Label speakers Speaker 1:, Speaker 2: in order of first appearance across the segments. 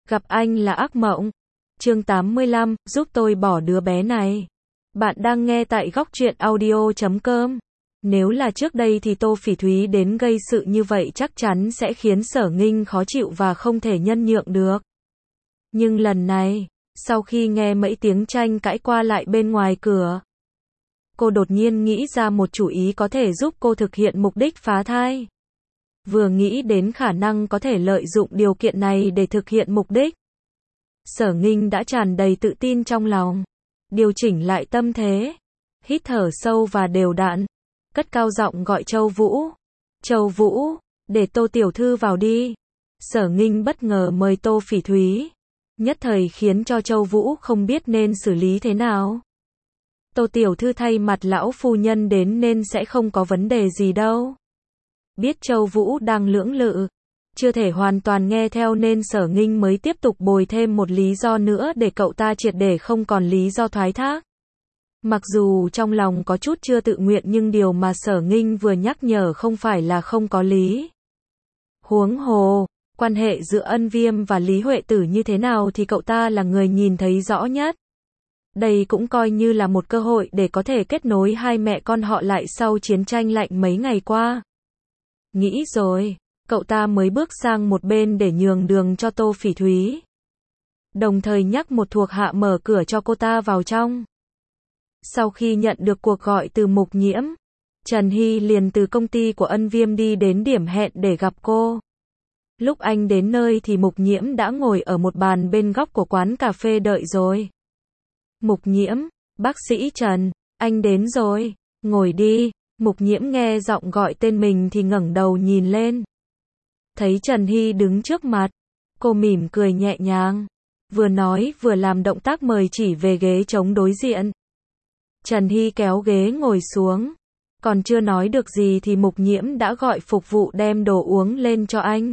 Speaker 1: Gặp anh là ác mộng. Chương 85, giúp tôi bỏ đứa bé này. Bạn đang nghe tại góc truyện audio.com. Nếu là trước đây thì Tô Phỉ Thúy đến gây sự như vậy chắc chắn sẽ khiến Sở Nghinh khó chịu và không thể nhân nhượng được. Nhưng lần này, sau khi nghe mấy tiếng tranh cãi qua lại bên ngoài cửa, cô đột nhiên nghĩ ra một chủ ý có thể giúp cô thực hiện mục đích phá thai. Vừa nghĩ đến khả năng có thể lợi dụng điều kiện này để thực hiện mục đích, Sở Nghinh đã tràn đầy tự tin trong lòng. Điều chỉnh lại tâm thế, hít thở sâu và đều đặn, cất cao giọng gọi Châu Vũ. Châu Vũ, để Tô tiểu thư vào đi. Sở Nghinh bất ngờ mời Tô Phỉ Thúy, nhất thời khiến cho Châu Vũ không biết nên xử lý thế nào. Tô tiểu thư thay mặt lão phu nhân đến nên sẽ không có vấn đề gì đâu. Biết Châu Vũ đang lưỡng lự, chưa thể hoàn toàn nghe theo nên Sở Nghinh mới tiếp tục bồi thêm một lý do nữa để cậu ta triệt để không còn lý do thoái thác. Mặc dù trong lòng có chút chưa tự nguyện nhưng điều mà Sở Nghinh vừa nhắc nhở không phải là không có lý. Huống hồ, quan hệ giữa Ân Viêm và Lý Huệ Tử như thế nào thì cậu ta là người nhìn thấy rõ nhất. Đây cũng coi như là một cơ hội để có thể kết nối hai mẹ con họ lại sau chiến tranh lạnh mấy ngày qua. Nghĩ rồi, cậu ta mới bước sang một bên để nhường đường cho Tô Phỉ Thúy. Đồng thời nhắc một thuộc hạ mở cửa cho cô ta vào trong. Sau khi nhận được cuộc gọi từ Mục Nhiễm, Trần Hy liền từ công ty của Ân Viêm đi đến điểm hẹn để gặp cô. Lúc anh đến nơi thì Mục Nhiễm đã ngồi ở một bàn bên góc của quán cà phê đợi rồi. Mục Nhiễm, bác sĩ Trần, anh đến rồi, ngồi đi. Mục Nhiễm nghe giọng gọi tên mình thì ngẩng đầu nhìn lên. Thấy Trần Hy đứng trước mặt, cô mỉm cười nhẹ nhàng, vừa nói vừa làm động tác mời chỉ về ghế trống đối diện. Trần Hy kéo ghế ngồi xuống, còn chưa nói được gì thì Mục Nhiễm đã gọi phục vụ đem đồ uống lên cho anh.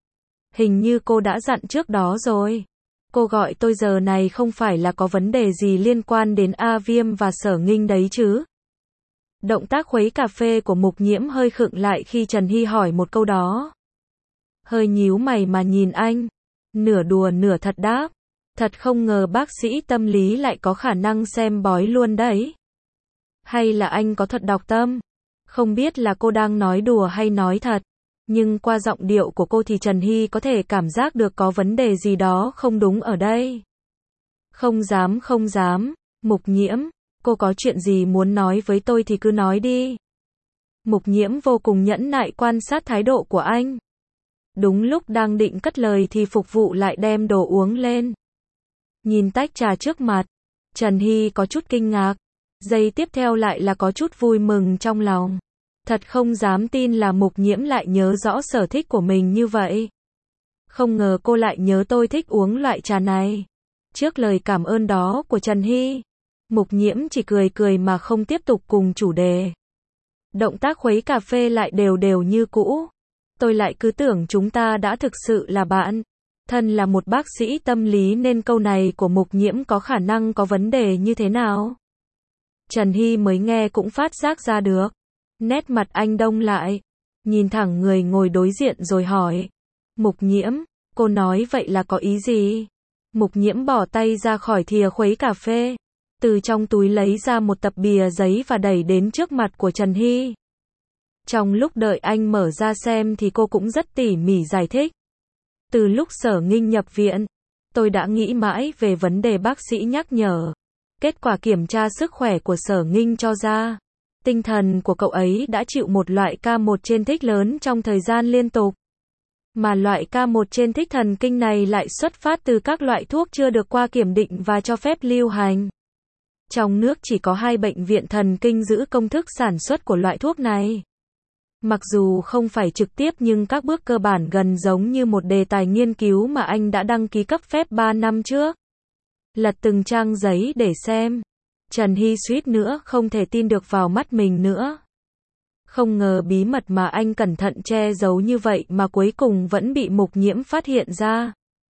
Speaker 1: Hình như cô đã dặn trước đó rồi. Cô gọi tôi giờ này không phải là có vấn đề gì liên quan đến A Viêm và Sở Nghinh đấy chứ? Động tác khuấy cà phê của Mục Nhiễm hơi khựng lại khi Trần Hy hỏi một câu đó. Hơi nhíu mày mà nhìn anh, nửa đùa nửa thật đáp. Thật không ngờ bác sĩ tâm lý lại có khả năng xem bói luôn đấy. Hay là anh có thuật đọc tâm? Không biết là cô đang nói đùa hay nói thật, nhưng qua giọng điệu của cô thì Trần Hy có thể cảm giác được có vấn đề gì đó không đúng ở đây. Không dám, Mục Nhiễm, cô có chuyện gì muốn nói với tôi thì cứ nói đi. Mục Nhiễm vô cùng nhẫn nại quan sát thái độ của anh. Đúng lúc đang định cất lời thì phục vụ lại đem đồ uống lên. Nhìn tách trà trước mặt, Trần Hy có chút kinh ngạc, giây tiếp theo lại là có chút vui mừng trong lòng. Thật không dám tin là Mục Nhiễm lại nhớ rõ sở thích của mình như vậy. Không ngờ cô lại nhớ tôi thích uống loại trà này. Trước lời cảm ơn đó của Trần Hy, Mục Nhiễm chỉ cười cười mà không tiếp tục cùng chủ đề. Động tác khuấy cà phê lại đều đều như cũ. Tôi lại cứ tưởng chúng ta đã thực sự là bạn. Thân là một bác sĩ tâm lý nên câu này của Mục Nhiễm có khả năng có vấn đề như thế nào? Trần Hy mới nghe cũng phát giác ra được. Nét mặt anh đông lại, nhìn thẳng người ngồi đối diện rồi hỏi. Mục Nhiễm, cô nói vậy là có ý gì? Mục Nhiễm bỏ tay ra khỏi thìa khuấy cà phê, từ trong túi lấy ra một tập bìa giấy và đẩy đến trước mặt của Trần Hy. Trong lúc đợi anh mở ra xem thì cô cũng rất tỉ mỉ giải thích. Từ lúc Sở Nghinh nhập viện, tôi đã nghĩ mãi về vấn đề bác sĩ nhắc nhở. Kết quả kiểm tra sức khỏe của Sở Nghinh cho ra, tinh thần của cậu ấy đã chịu một loại K1 trên thích lớn trong thời gian liên tục. Mà loại K1 trên thích thần kinh này lại xuất phát từ các loại thuốc chưa được qua kiểm định và cho phép lưu hành. Trong nước chỉ có 2 bệnh viện thần kinh giữ công thức sản xuất của loại thuốc này. Mặc dù không phải trực tiếp nhưng các bước cơ bản gần giống như một đề tài nghiên cứu mà anh đã đăng ký cấp phép 3 năm trước. Lật từng trang giấy để xem, Trần Hy suýt nữa không thể tin được vào mắt mình nữa. Không ngờ bí mật mà anh cẩn thận che giấu như vậy mà cuối cùng vẫn bị Mục Nhiễm phát hiện ra.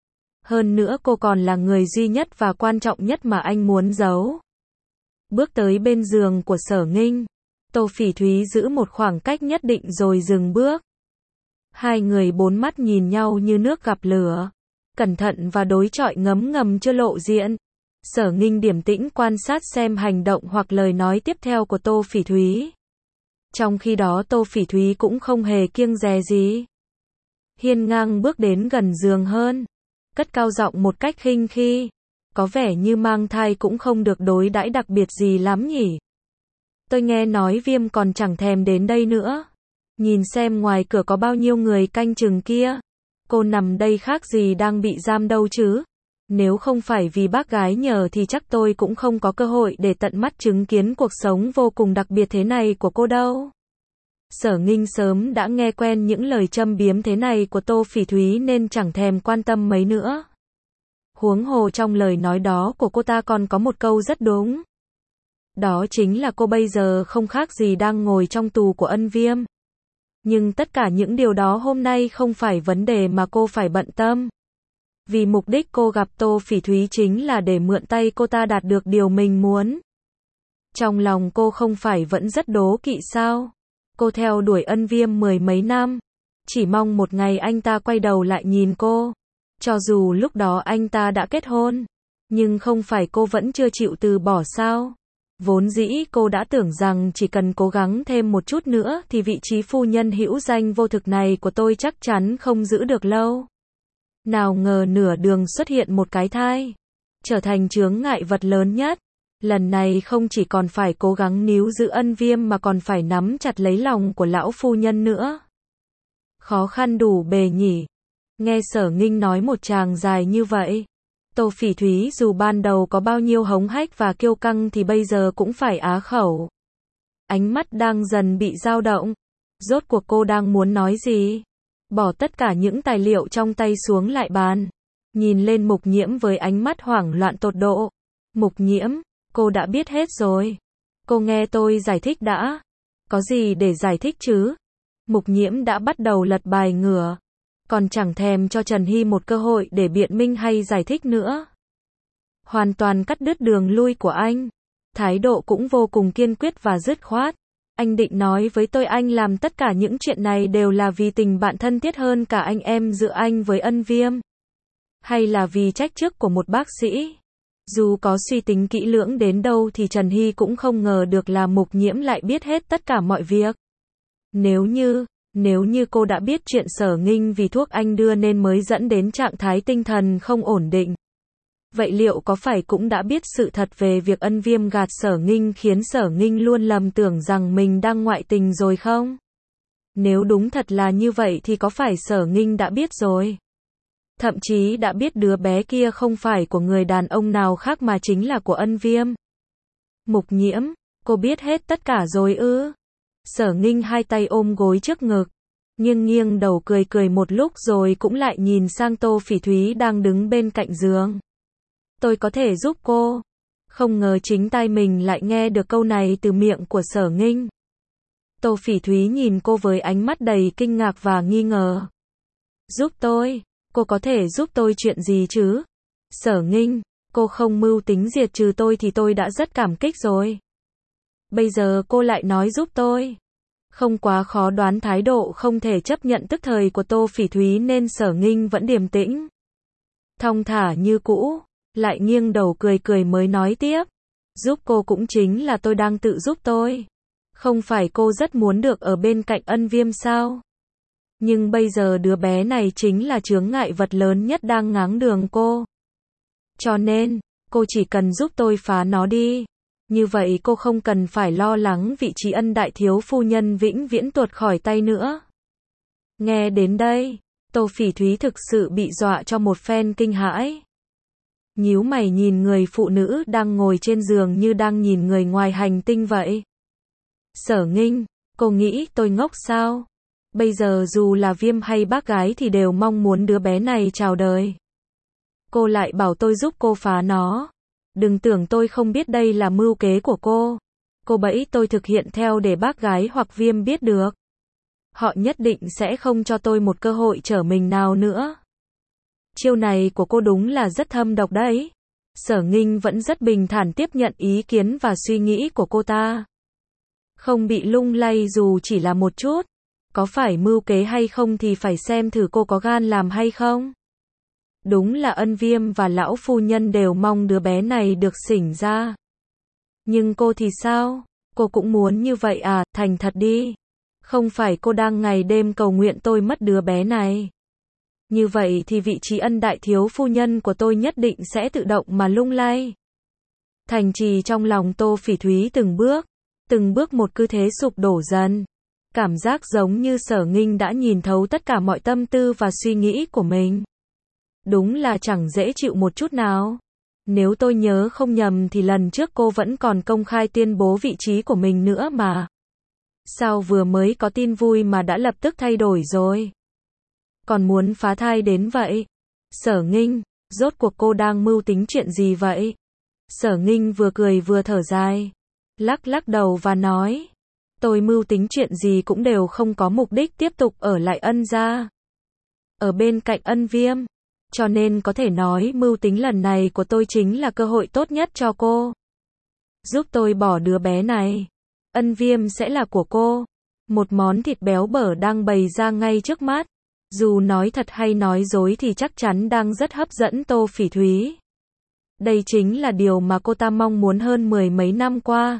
Speaker 1: Hơn nữa cô còn là người duy nhất và quan trọng nhất mà anh muốn giấu. Bước tới bên giường của Sở Nghinh, Tô Phỉ Thúy giữ một khoảng cách nhất định rồi dừng bước. Hai người bốn mắt nhìn nhau như nước gặp lửa. cẩn thận và đối chọi ngấm ngầm chưa lộ diện. Sở Nghinh điềm tĩnh quan sát xem hành động hoặc lời nói tiếp theo của Tô Phỉ Thúy. Trong khi đó Tô Phỉ Thúy cũng không hề kiêng dè gì. Hiên ngang bước đến gần giường hơn, cất cao giọng một cách khinh khi. Có vẻ như mang thai cũng không được đối đãi đặc biệt gì lắm nhỉ. Tôi nghe nói Viêm còn chẳng thèm đến đây nữa. Nhìn xem ngoài cửa có bao nhiêu người canh chừng kia. Cô nằm đây khác gì đang bị giam đâu chứ. Nếu không phải vì bác gái nhờ thì chắc tôi cũng không có cơ hội để tận mắt chứng kiến cuộc sống vô cùng đặc biệt thế này của cô đâu. Sở Nghinh sớm đã nghe quen những lời châm biếm thế này của Tô Phỉ Thúy nên chẳng thèm quan tâm mấy nữa. Huống hồ trong lời nói đó của cô ta còn có một câu rất đúng. Đó chính là cô bây giờ không khác gì đang ngồi trong tù của Ân Viêm. Nhưng tất cả những điều đó hôm nay không phải vấn đề mà cô phải bận tâm. Vì mục đích cô gặp Tô Phỉ Thúy chính là để mượn tay cô ta đạt được điều mình muốn. Trong lòng cô không phải vẫn rất đố kỵ sao? Cô theo đuổi Ân Viêm 10 mấy năm. Chỉ mong một ngày anh ta quay đầu lại nhìn cô. Cho dù lúc đó anh ta đã kết hôn. Nhưng không phải cô vẫn chưa chịu từ bỏ sao? Vốn dĩ cô đã tưởng rằng chỉ cần cố gắng thêm một chút nữa thì vị trí phu nhân hữu danh vô thực này của tôi chắc chắn không giữ được lâu. Nào ngờ nửa đường xuất hiện một cái thai. Trở thành chướng ngại vật lớn nhất. Lần này không chỉ còn phải cố gắng níu giữ Ân Viêm mà còn phải nắm chặt lấy lòng của lão phu nhân nữa. Khó khăn đủ bề nhỉ. Nghe Sở Nghinh nói một tràng dài như vậy. Tô Phỉ Thúy dù ban đầu có bao nhiêu hống hách và kiêu căng thì bây giờ cũng phải á khẩu. Ánh mắt đang dần bị dao động. Rốt cuộc cô đang muốn nói gì? Bỏ tất cả những tài liệu trong tay xuống lại bàn. Nhìn lên Mục Nhiễm với ánh mắt hoảng loạn tột độ. Mục Nhiễm, cô đã biết hết rồi. Cô nghe tôi giải thích đã. Có gì để giải thích chứ? Mục Nhiễm đã bắt đầu lật bài ngửa. Còn chẳng thèm cho Trần Hy một cơ hội để biện minh hay giải thích nữa. Hoàn toàn cắt đứt đường lui của anh. Thái độ cũng vô cùng kiên quyết và dứt khoát. Anh định nói với tôi anh làm tất cả những chuyện này đều là vì tình bạn thân thiết hơn cả anh em giữa anh với Ân Viêm. Hay là vì trách chức của một bác sĩ. Dù có suy tính kỹ lưỡng đến đâu thì Trần Hy cũng không ngờ được là Mục Nhiễm lại biết hết tất cả mọi việc. Nếu như cô đã biết chuyện Sở Nghinh vì thuốc anh đưa nên mới dẫn đến trạng thái tinh thần không ổn định. Vậy liệu có phải cũng đã biết sự thật về việc Ân Viêm gạt Sở Nghinh khiến Sở Nghinh luôn lầm tưởng rằng mình đang ngoại tình rồi không? Nếu đúng thật là như vậy thì có phải Sở Nghinh đã biết rồi? Thậm chí đã biết đứa bé kia không phải của người đàn ông nào khác mà chính là của Ân Viêm. Mục Nhiễm, cô biết hết tất cả rồi ư? Sở Nghinh hai tay ôm gối trước ngực, nghiêng đầu cười cười một lúc rồi cũng lại nhìn sang Tô Phỉ Thúy đang đứng bên cạnh giường. Tôi có thể giúp cô. Không ngờ chính tai mình lại nghe được câu này từ miệng của Sở Nghinh. Tô Phỉ Thúy nhìn cô với ánh mắt đầy kinh ngạc và nghi ngờ. Giúp tôi? Cô có thể giúp tôi chuyện gì chứ? Sở Nghinh, cô không mưu tính diệt trừ tôi thì tôi đã rất cảm kích rồi. Bây giờ cô lại nói giúp tôi. Không quá khó đoán thái độ không thể chấp nhận tức thời của Tô Phỉ Thúy nên Sở Nghinh vẫn điềm tĩnh. Thong thả như cũ, lại nghiêng đầu cười cười mới nói tiếp. Giúp cô cũng chính là tôi đang tự giúp tôi. Không phải cô rất muốn được ở bên cạnh Ân Viêm sao? Nhưng bây giờ đứa bé này chính là chướng ngại vật lớn nhất đang ngáng đường cô. Cho nên, cô chỉ cần giúp tôi phá nó đi. Như vậy cô không cần phải lo lắng vị trí Ân đại thiếu phu nhân vĩnh viễn tuột khỏi tay nữa. Nghe đến đây, Tô Phỉ Thúy thực sự bị dọa cho một phen kinh hãi. Nhíu mày nhìn người phụ nữ đang ngồi trên giường như đang nhìn người ngoài hành tinh vậy. Sở Nghinh, cô nghĩ tôi ngốc sao? Bây giờ dù là Viêm hay bác gái thì đều mong muốn đứa bé này chào đời. Cô lại bảo tôi giúp cô phá nó. Đừng tưởng tôi không biết đây là mưu kế của cô. Cô bẫy tôi thực hiện theo để bác gái hoặc Viêm biết được. Họ nhất định sẽ không cho tôi một cơ hội trở mình nào nữa. Chiêu này của cô đúng là rất thâm độc đấy. Sở Nghinh vẫn rất bình thản tiếp nhận ý kiến và suy nghĩ của cô ta. Không bị lung lay dù chỉ là một chút. Có phải mưu kế hay không thì phải xem thử cô có gan làm hay không. Đúng là Ân Viêm và lão phu nhân đều mong đứa bé này được sinh ra. Nhưng cô thì sao? Cô cũng muốn như vậy à, thành thật đi. Không phải cô đang ngày đêm cầu nguyện tôi mất đứa bé này. Như vậy thì vị trí Ân đại thiếu phu nhân của tôi nhất định sẽ tự động mà lung lay. Thành trì trong lòng Tô Phỉ Thúy từng bước một cứ thế sụp đổ dần. Cảm giác giống như Sở Nghinh đã nhìn thấu tất cả mọi tâm tư và suy nghĩ của mình. Đúng là chẳng dễ chịu một chút nào. Nếu tôi nhớ không nhầm thì lần trước cô vẫn còn công khai tuyên bố vị trí của mình nữa mà. Sao vừa mới có tin vui mà đã lập tức thay đổi rồi? Còn muốn phá thai đến vậy? Sở Nghinh, rốt cuộc cô đang mưu tính chuyện gì vậy? Sở Nghinh vừa cười vừa thở dài, lắc đầu và nói, tôi mưu tính chuyện gì cũng đều không có mục đích tiếp tục ở lại Ân gia, ở bên cạnh Ân Viêm, cho nên có thể nói mưu tính lần này của tôi chính là cơ hội tốt nhất cho cô. Giúp tôi bỏ đứa bé này, Ân Viêm sẽ là của cô. Một món thịt béo bở đang bày ra ngay trước mắt. Dù nói thật hay nói dối thì chắc chắn đang rất hấp dẫn Tô Phỉ Thúy. Đây chính là điều mà cô ta mong muốn hơn 10 mấy năm qua.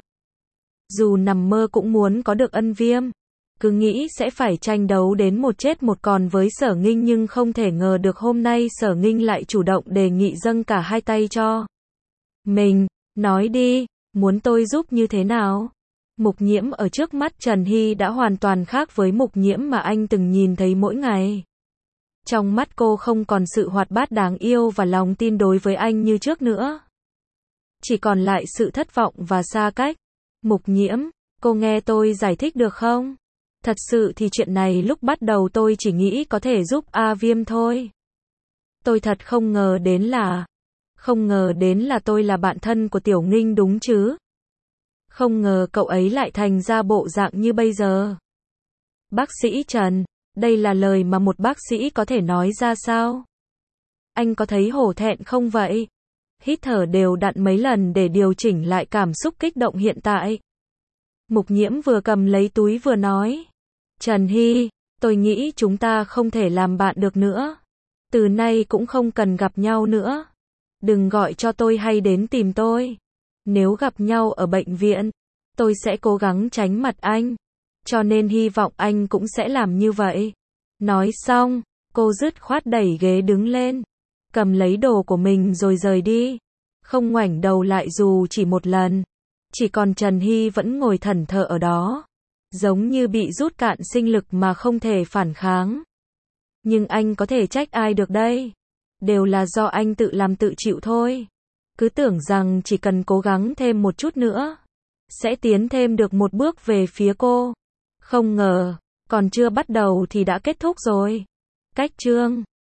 Speaker 1: Dù nằm mơ cũng muốn có được Ân Viêm. Cứ nghĩ sẽ phải tranh đấu đến một chết một còn với Sở Nghinh, nhưng không thể ngờ được hôm nay Sở Nghinh lại chủ động đề nghị dâng cả hai tay cho mình. Nói đi, muốn tôi giúp như thế nào? Mục Nhiễm ở trước mắt Trần Hy đã hoàn toàn khác với Mục Nhiễm mà anh từng nhìn thấy mỗi ngày. Trong mắt cô không còn sự hoạt bát đáng yêu và lòng tin đối với anh như trước nữa. Chỉ còn lại sự thất vọng và xa cách. Mục Nhiễm, cô nghe tôi giải thích được không? Thật sự thì chuyện này lúc bắt đầu tôi chỉ nghĩ có thể giúp A Viêm thôi. Tôi thật không ngờ đến là tôi là bạn thân của Tiểu Nghinh đúng chứ? Không ngờ cậu ấy lại thành ra bộ dạng như bây giờ. Bác sĩ Trần, đây là lời mà một bác sĩ có thể nói ra sao? Anh có thấy hổ thẹn không vậy? Hít thở đều đặn mấy lần để điều chỉnh lại cảm xúc kích động hiện tại. Mục Nhiễm vừa cầm lấy túi vừa nói. Trần Hy, tôi nghĩ chúng ta không thể làm bạn được nữa. Từ nay cũng không cần gặp nhau nữa. Đừng gọi cho tôi hay đến tìm tôi. Nếu gặp nhau ở bệnh viện, tôi sẽ cố gắng tránh mặt anh. Cho nên hy vọng anh cũng sẽ làm như vậy. Nói xong, cô dứt khoát đẩy ghế đứng lên, cầm lấy đồ của mình rồi rời đi. Không ngoảnh đầu lại dù chỉ một lần. Chỉ còn Trần Hy vẫn ngồi thẫn thờ ở đó, giống như bị rút cạn sinh lực mà không thể phản kháng. Nhưng anh có thể trách ai được đây? Đều là do anh tự làm tự chịu thôi. Cứ tưởng rằng chỉ cần cố gắng thêm một chút nữa, sẽ tiến thêm được một bước về phía cô. Không ngờ, còn chưa bắt đầu thì đã kết thúc rồi. Cách chương